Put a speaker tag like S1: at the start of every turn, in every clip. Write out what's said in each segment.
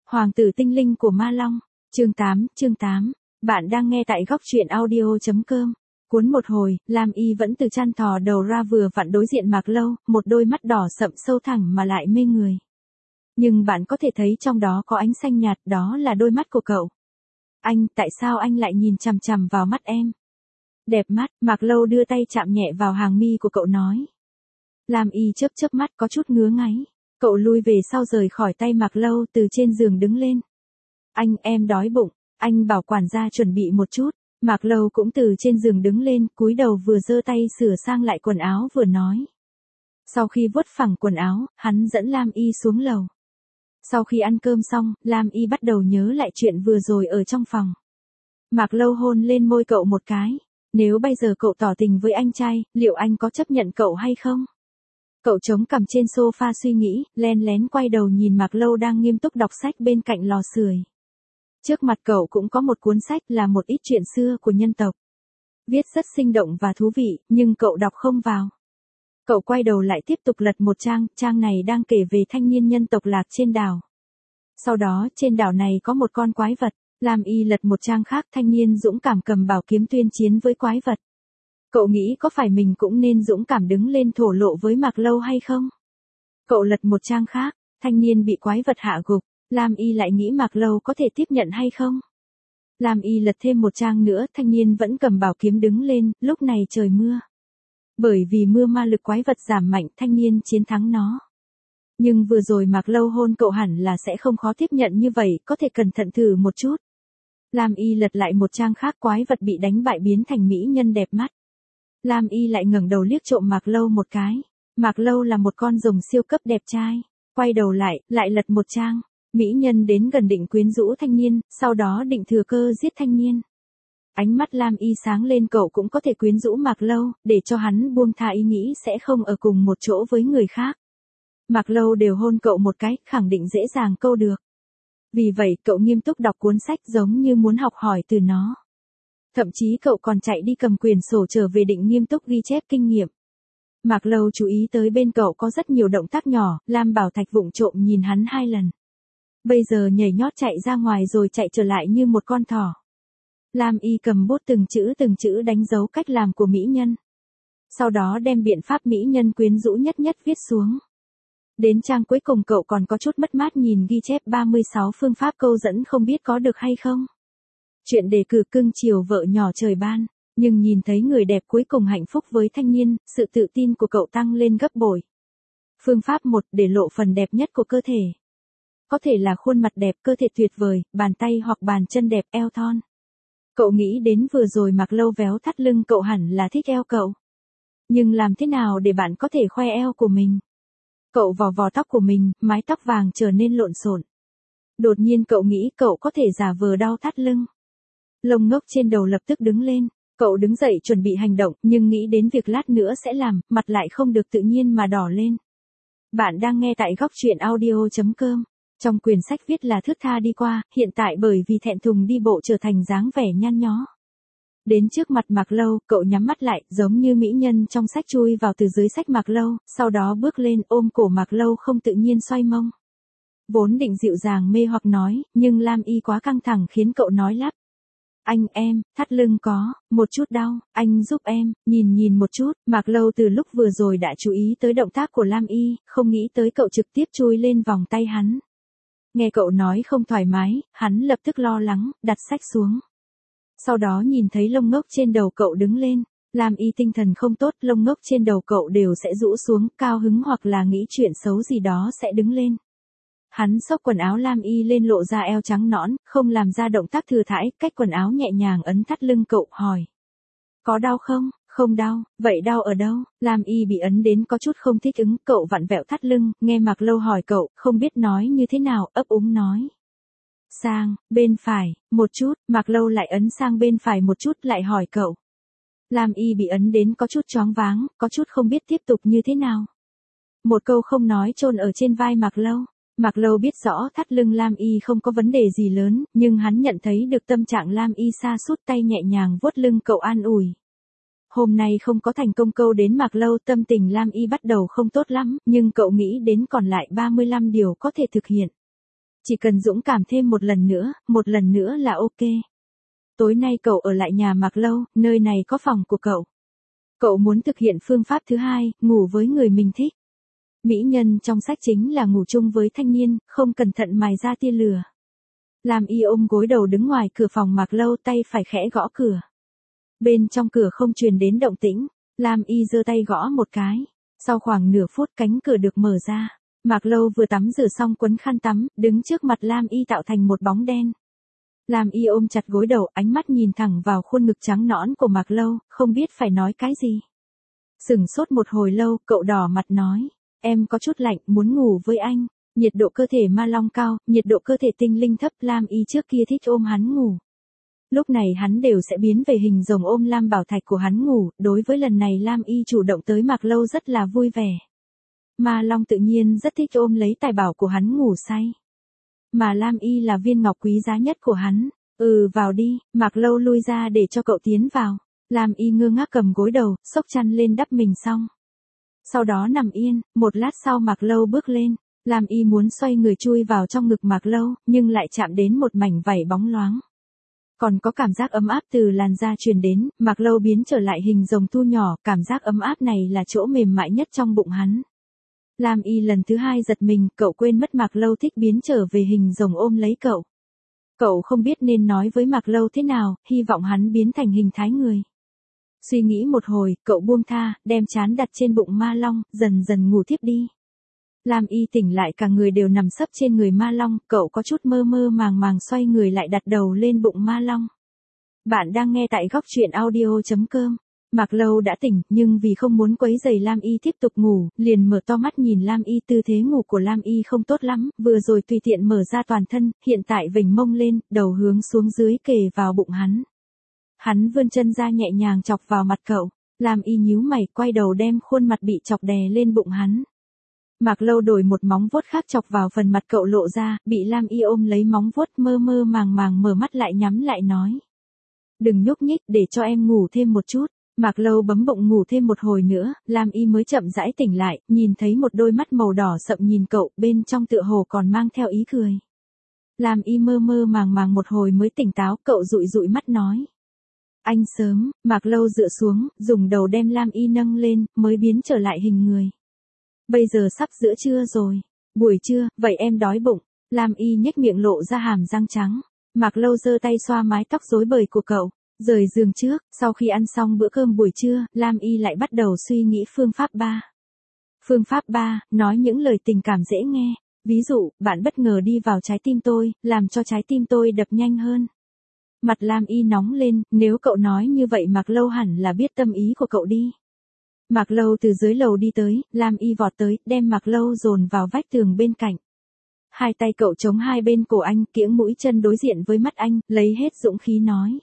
S1: Hoàng tử tinh linh của Ma Long, chương 8, bạn đang nghe tại góc truyện audio.com. Cuốn một hồi, Lam Y vẫn từ chăn thò đầu ra vừa vặn đối diện Mạc Lâu, một đôi mắt đỏ sậm sâu thẳm mà lại mê người. Nhưng bạn có thể thấy trong đó có ánh xanh nhạt, đó là đôi mắt của cậu. Anh, tại sao anh lại nhìn chằm chằm vào mắt em? Đẹp mắt, Mạc Lâu đưa tay chạm nhẹ vào hàng mi của cậu nói. Lam Y chớp chớp mắt có chút ngứa ngáy. Cậu lui về sau rời khỏi tay Mạc Lâu, từ trên giường đứng lên. Anh, em đói bụng, anh bảo quản gia chuẩn bị một chút. Mạc Lâu cũng từ trên giường đứng lên, cúi đầu vừa giơ tay sửa sang lại quần áo vừa nói. Sau khi vuốt phẳng quần áo, hắn dẫn Lam Y xuống lầu. Sau khi ăn cơm xong, Lam Y bắt đầu nhớ lại chuyện vừa rồi ở trong phòng. Mạc Lâu hôn lên môi cậu một cái. Nếu bây giờ cậu tỏ tình với anh trai, liệu anh có chấp nhận cậu hay không? Cậu chống cằm trên sofa suy nghĩ, len lén quay đầu nhìn Mạc Lâu đang nghiêm túc đọc sách bên cạnh lò sưởi. Trước mặt cậu cũng có một cuốn sách là một ít chuyện xưa của nhân tộc. Viết rất sinh động và thú vị, nhưng cậu đọc không vào. Cậu quay đầu lại tiếp tục lật một trang này đang kể về thanh niên nhân tộc lạc trên đảo. Sau đó, trên đảo này có một con quái vật. Lam Y lật một trang khác, thanh niên dũng cảm cầm bảo kiếm tuyên chiến với quái vật. Cậu nghĩ có phải mình cũng nên dũng cảm đứng lên thổ lộ với Mạc Lâu hay không? Cậu lật một trang khác, thanh niên bị quái vật hạ gục. Lam Y lại nghĩ Mạc Lâu có thể tiếp nhận hay không? Lam Y lật thêm một trang nữa, thanh niên vẫn cầm bảo kiếm đứng lên, lúc này trời mưa. Bởi vì mưa ma lực quái vật giảm mạnh, thanh niên chiến thắng nó. Nhưng vừa rồi Mạc Lâu hôn cậu hẳn là sẽ không khó tiếp nhận như vậy, có thể cẩn thận thử một chút. Lam Y lật lại một trang khác, quái vật bị đánh bại biến thành mỹ nhân đẹp mắt. Lam Y lại ngẩng đầu liếc trộm Mạc Lâu một cái. Mạc Lâu là một con rồng siêu cấp đẹp trai. Quay đầu lại lật một trang. Mỹ nhân đến gần định quyến rũ thanh niên, sau đó định thừa cơ giết thanh niên. Ánh mắt Lam Y sáng lên, cậu cũng có thể quyến rũ Mạc Lâu, để cho hắn buông tha ý nghĩ sẽ không ở cùng một chỗ với người khác. Mạc Lâu đều hôn cậu một cái, khẳng định dễ dàng câu được. Vì vậy cậu nghiêm túc đọc cuốn sách giống như muốn học hỏi từ nó. Thậm chí cậu còn chạy đi cầm quyển sổ trở về định nghiêm túc ghi chép kinh nghiệm. Mạc Lâu chú ý tới bên cậu có rất nhiều động tác nhỏ, Lam Bảo Thạch vụng trộm nhìn hắn 2 lần. Bây giờ nhảy nhót chạy ra ngoài rồi chạy trở lại như một con thỏ. Lam Y cầm bút từng chữ đánh dấu cách làm của mỹ nhân. Sau đó đem biện pháp mỹ nhân quyến rũ nhất nhất viết xuống. Đến trang cuối cùng cậu còn có chút mất mát nhìn ghi chép 36 phương pháp câu dẫn không biết có được hay không. Chuyện đề cử cưng chiều vợ nhỏ trời ban, nhưng nhìn thấy người đẹp cuối cùng hạnh phúc với thanh niên, sự tự tin của cậu tăng lên gấp bội. Phương pháp 1, để lộ phần đẹp nhất của cơ thể. Có thể là khuôn mặt đẹp, cơ thể tuyệt vời, bàn tay hoặc bàn chân đẹp, eo thon. Cậu nghĩ đến vừa rồi Mạc Lâu véo thắt lưng cậu hẳn là thích eo cậu. Nhưng làm thế nào để bạn có thể khoe eo của mình? Cậu vò tóc của mình, mái tóc vàng trở nên lộn xộn. Đột nhiên cậu nghĩ cậu có thể giả vờ đau thắt lưng. Lông ngốc trên đầu lập tức đứng lên. Cậu đứng dậy chuẩn bị hành động, nhưng nghĩ đến việc lát nữa sẽ làm, mặt lại không được tự nhiên mà đỏ lên. Bạn đang nghe tại góc truyện audio.com. Trong quyển sách viết là thướt tha đi qua, hiện tại bởi vì thẹn thùng đi bộ trở thành dáng vẻ nhăn nhó. Đến trước mặt Mạc Lâu, cậu nhắm mắt lại, giống như mỹ nhân trong sách chui vào từ dưới sách Mạc Lâu, sau đó bước lên ôm cổ Mạc Lâu không tự nhiên xoay mông. Vốn định dịu dàng mê hoặc nói, nhưng Lam Y quá căng thẳng khiến cậu nói lắp. Anh em, thắt lưng có một chút đau, anh giúp em, nhìn một chút. Mạc Lâu từ lúc vừa rồi đã chú ý tới động tác của Lam Y, không nghĩ tới cậu trực tiếp chui lên vòng tay hắn. Nghe cậu nói không thoải mái, hắn lập tức lo lắng, đặt sách xuống. Sau đó nhìn thấy lông ngốc trên đầu cậu đứng lên. Lam Y tinh thần không tốt, lông ngốc trên đầu cậu đều sẽ rũ xuống, cao hứng hoặc là nghĩ chuyện xấu gì đó sẽ đứng lên. Hắn xốc quần áo Lam Y lên lộ ra eo trắng nõn, không làm ra động tác thừa thãi, cách quần áo nhẹ nhàng ấn thắt lưng cậu, hỏi. Có đau không? Không đau, vậy đau ở đâu? Lam Y bị ấn đến có chút không thích ứng, cậu vặn vẹo thắt lưng, nghe Mạc Lâu hỏi cậu, không biết nói như thế nào, ấp úng nói. Sang, bên phải, một chút, Mạc Lâu lại ấn sang bên phải một chút lại hỏi cậu. Lam Y bị ấn đến có chút choáng váng, có chút không biết tiếp tục như thế nào. Một câu không nói chôn ở trên vai Mạc Lâu. Mạc Lâu biết rõ thắt lưng Lam Y không có vấn đề gì lớn, nhưng hắn nhận thấy được tâm trạng Lam Y sa sút, tay nhẹ nhàng vuốt lưng cậu an ủi. Hôm nay không có thành công câu đến Mạc Lâu, tâm tình Lam Y bắt đầu không tốt lắm, nhưng cậu nghĩ đến còn lại 35 điều có thể thực hiện. Chỉ cần dũng cảm thêm một lần nữa là ok. Tối nay cậu ở lại nhà Mạc Lâu, nơi này có phòng của cậu. Cậu muốn thực hiện phương pháp thứ hai, ngủ với người mình thích. Mỹ nhân trong sách chính là ngủ chung với thanh niên, không cẩn thận mài ra tia lửa. Lam Y ôm gối đầu đứng ngoài cửa phòng Mạc Lâu, tay phải khẽ gõ cửa. Bên trong cửa không truyền đến động tĩnh, Lam Y giơ tay gõ một cái. Sau khoảng nửa phút cánh cửa được mở ra. Mạc Lâu vừa tắm rửa xong quấn khăn tắm, đứng trước mặt Lam Y tạo thành một bóng đen. Lam Y ôm chặt gối đầu, ánh mắt nhìn thẳng vào khuôn ngực trắng nõn của Mạc Lâu, không biết phải nói cái gì. Sửng sốt một hồi lâu, cậu đỏ mặt nói, em có chút lạnh, muốn ngủ với anh. Nhiệt độ cơ thể Ma Long cao, nhiệt độ cơ thể tinh linh thấp, Lam Y trước kia thích ôm hắn ngủ. Lúc này hắn đều sẽ biến về hình rồng ôm Lam Bảo Thạch của hắn ngủ, đối với lần này Lam Y chủ động tới Mạc Lâu rất là vui vẻ. Ma Long tự nhiên rất thích ôm lấy tài bảo của hắn ngủ say. Mà Lam Y là viên ngọc quý giá nhất của hắn. Vào đi, Mạc Lâu lui ra để cho cậu tiến vào. Lam Y ngơ ngác cầm gối đầu, xốc chăn lên đắp mình xong. Sau đó nằm yên, một lát sau Mạc Lâu bước lên. Lam Y muốn xoay người chui vào trong ngực Mạc Lâu, nhưng lại chạm đến một mảnh vảy bóng loáng. Còn có cảm giác ấm áp từ làn da truyền đến, Mạc Lâu biến trở lại hình rồng thu nhỏ, cảm giác ấm áp này là chỗ mềm mại nhất trong bụng hắn. Lam Y lần thứ hai giật mình, cậu quên mất Mạc Lâu thích biến trở về hình rồng ôm lấy cậu. Cậu không biết nên nói với Mạc Lâu thế nào, hy vọng hắn biến thành hình thái người. Suy nghĩ một hồi, cậu buông tha, đem trán đặt trên bụng Ma Long, dần dần ngủ thiếp đi. Lam Y tỉnh lại cả người đều nằm sấp trên người Ma Long, cậu có chút mơ mơ màng màng xoay người lại đặt đầu lên bụng Ma Long. Bạn đang nghe tại góc truyện audio.com. Mạc Lâu đã tỉnh, nhưng vì không muốn quấy rầy Lam Y tiếp tục ngủ, liền mở to mắt nhìn Lam Y. Tư thế ngủ của Lam Y không tốt lắm, vừa rồi tùy tiện mở ra toàn thân, hiện tại vểnh mông lên, đầu hướng xuống dưới kề vào bụng hắn. Hắn vươn chân ra nhẹ nhàng chọc vào mặt cậu, Lam Y nhíu mày, quay đầu đem khuôn mặt bị chọc đè lên bụng hắn. Mạc Lâu đổi một móng vuốt khác chọc vào phần mặt cậu lộ ra, bị Lam Y ôm lấy móng vuốt, mơ mơ màng màng mở mắt lại nhắm lại nói. Đừng nhúc nhích, để cho em ngủ thêm một chút. Mạc Lâu bấm bụng ngủ thêm một hồi nữa, Lam Y mới chậm rãi tỉnh lại, nhìn thấy một đôi mắt màu đỏ sậm nhìn cậu, bên trong tựa hồ còn mang theo ý cười. Lam Y mơ mơ màng màng một hồi mới tỉnh táo, cậu dụi dụi mắt nói. Anh sớm, Mạc Lâu dựa xuống, dùng đầu đem Lam Y nâng lên, mới biến trở lại hình người. Bây giờ sắp giữa trưa rồi. Buổi trưa, vậy em đói bụng. Lam Y nhếch miệng lộ ra hàm răng trắng. Mạc Lâu giơ tay xoa mái tóc rối bời của cậu. Rời giường trước, sau khi ăn xong bữa cơm buổi trưa, Lam Y lại bắt đầu suy nghĩ phương pháp 3. Phương pháp 3, nói những lời tình cảm dễ nghe. Ví dụ, bạn bất ngờ đi vào trái tim tôi, làm cho trái tim tôi đập nhanh hơn. Mặt Lam Y nóng lên, nếu cậu nói như vậy Mạc Lâu hẳn là biết tâm ý của cậu đi. Mạc Lâu từ dưới lầu đi tới, Lam Y vọt tới, đem Mạc Lâu dồn vào vách tường bên cạnh. Hai tay cậu chống hai bên cổ anh, kiễng mũi chân đối diện với mắt anh, lấy hết dũng khí nói.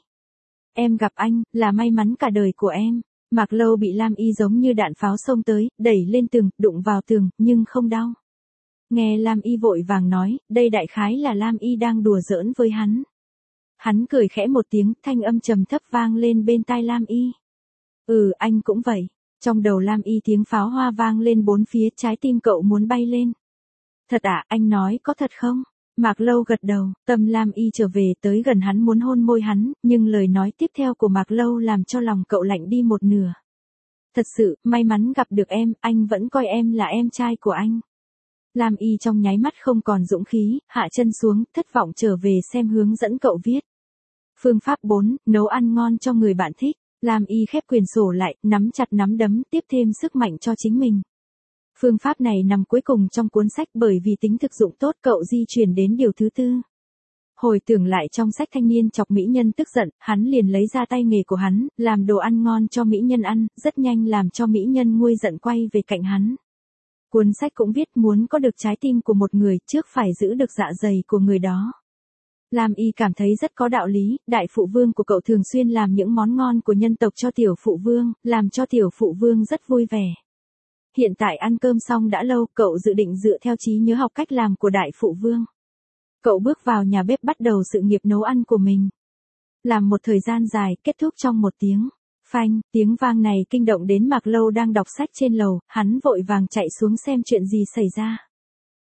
S1: Em gặp anh, là may mắn cả đời của em. Mạc Lâu bị Lam Y giống như đạn pháo xông tới, đẩy lên tường, đụng vào tường, nhưng không đau. Nghe Lam Y vội vàng nói, đây đại khái là Lam Y đang đùa giỡn với hắn. Hắn cười khẽ một tiếng, thanh âm trầm thấp vang lên bên tai Lam Y. Anh cũng vậy. Trong đầu Lam Y tiếng pháo hoa vang lên bốn phía, trái tim cậu muốn bay lên. Thật à, anh nói có thật không? Mạc Lâu gật đầu, tâm Lam Y trở về tới gần hắn muốn hôn môi hắn, nhưng lời nói tiếp theo của Mạc Lâu làm cho lòng cậu lạnh đi một nửa. Thật sự, may mắn gặp được em, anh vẫn coi em là em trai của anh. Lam Y trong nháy mắt không còn dũng khí, hạ chân xuống, thất vọng trở về xem hướng dẫn cậu viết. Phương pháp 4, nấu ăn ngon cho người bạn thích. Lam Y khép quyển sổ lại, nắm chặt nắm đấm, tiếp thêm sức mạnh cho chính mình. Phương pháp này nằm cuối cùng trong cuốn sách bởi vì tính thực dụng tốt, cậu di chuyển đến điều thứ 4. Hồi tưởng lại trong sách thanh niên chọc mỹ nhân tức giận, hắn liền lấy ra tay nghề của hắn, làm đồ ăn ngon cho mỹ nhân ăn, rất nhanh làm cho mỹ nhân nguôi giận quay về cạnh hắn. Cuốn sách cũng viết muốn có được trái tim của một người, trước phải giữ được dạ dày của người đó. Lam Y cảm thấy rất có đạo lý, đại phụ vương của cậu thường xuyên làm những món ngon của nhân tộc cho tiểu phụ vương, làm cho tiểu phụ vương rất vui vẻ. Hiện tại ăn cơm xong đã lâu, cậu dự định dựa theo trí nhớ học cách làm của đại phụ vương. Cậu bước vào nhà bếp bắt đầu sự nghiệp nấu ăn của mình. Làm một thời gian dài, kết thúc trong một tiếng. Phanh, tiếng vang này kinh động đến Mạc Lâu đang đọc sách trên lầu, hắn vội vàng chạy xuống xem chuyện gì xảy ra.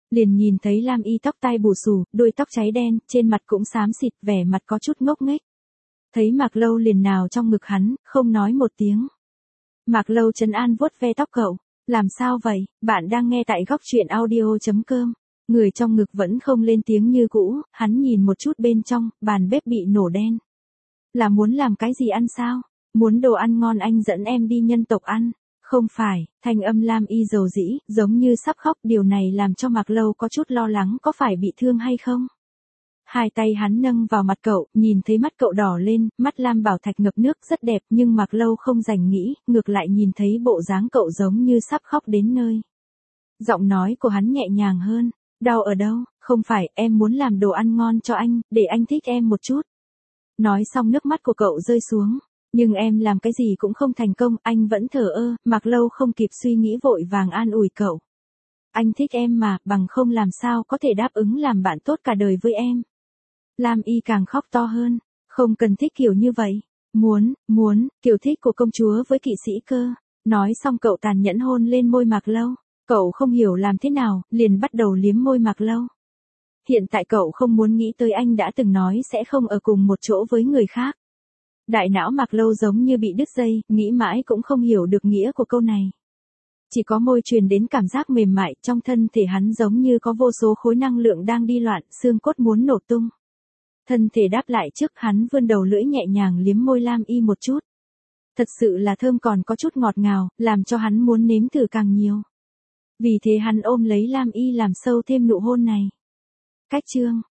S1: Liền nhìn thấy Lam Y tóc tai bù xù, đuôi tóc cháy đen, trên mặt cũng xám xịt, vẻ mặt có chút ngốc nghếch. Thấy Mạc Lâu liền nào trong ngực hắn, không nói một tiếng. Mạc Lâu trấn an vuốt ve tóc cậu. Làm sao vậy, bạn đang nghe tại góc truyện audio.com. Người trong ngực vẫn không lên tiếng như cũ, hắn nhìn một chút bên trong, bàn bếp bị nổ đen. Là muốn làm cái gì ăn sao? Muốn đồ ăn ngon anh dẫn em đi nhân tộc ăn. Không phải, thanh âm Lam Y dầu dĩ, giống như sắp khóc, điều này làm cho Mạc Lâu có chút lo lắng có phải bị thương hay không. Hai tay hắn nâng vào mặt cậu, nhìn thấy mắt cậu đỏ lên, mắt lam bảo thạch ngập nước rất đẹp nhưng Mạc Lâu không dành nghĩ, ngược lại nhìn thấy bộ dáng cậu giống như sắp khóc đến nơi. Giọng nói của hắn nhẹ nhàng hơn, đau ở đâu, không phải, em muốn làm đồ ăn ngon cho anh, để anh thích em một chút. Nói xong nước mắt của cậu rơi xuống, nhưng em làm cái gì cũng không thành công, anh vẫn thờ ơ, Mạc Lâu không kịp suy nghĩ vội vàng an ủi cậu. Anh thích em mà, bằng không làm sao có thể đáp ứng làm bạn tốt cả đời với em. Lam Y càng khóc to hơn, không cần thích kiểu như vậy. Muốn, kiểu thích của công chúa với kỵ sĩ cơ. Nói xong cậu tàn nhẫn hôn lên môi Mạc Lâu. Cậu không hiểu làm thế nào, liền bắt đầu liếm môi Mạc Lâu. Hiện tại cậu không muốn nghĩ tới anh đã từng nói sẽ không ở cùng một chỗ với người khác. Đại não Mạc Lâu giống như bị đứt dây, nghĩ mãi cũng không hiểu được nghĩa của câu này. Chỉ có môi truyền đến cảm giác mềm mại, trong thân thể hắn giống như có vô số khối năng lượng đang đi loạn, xương cốt muốn nổ tung. Thân thể đáp lại trước, hắn vươn đầu lưỡi nhẹ nhàng liếm môi Lam Y một chút. Thật sự là thơm còn có chút ngọt ngào, làm cho hắn muốn nếm thử càng nhiều. Vì thế hắn ôm lấy Lam Y làm sâu thêm nụ hôn này. Cách chương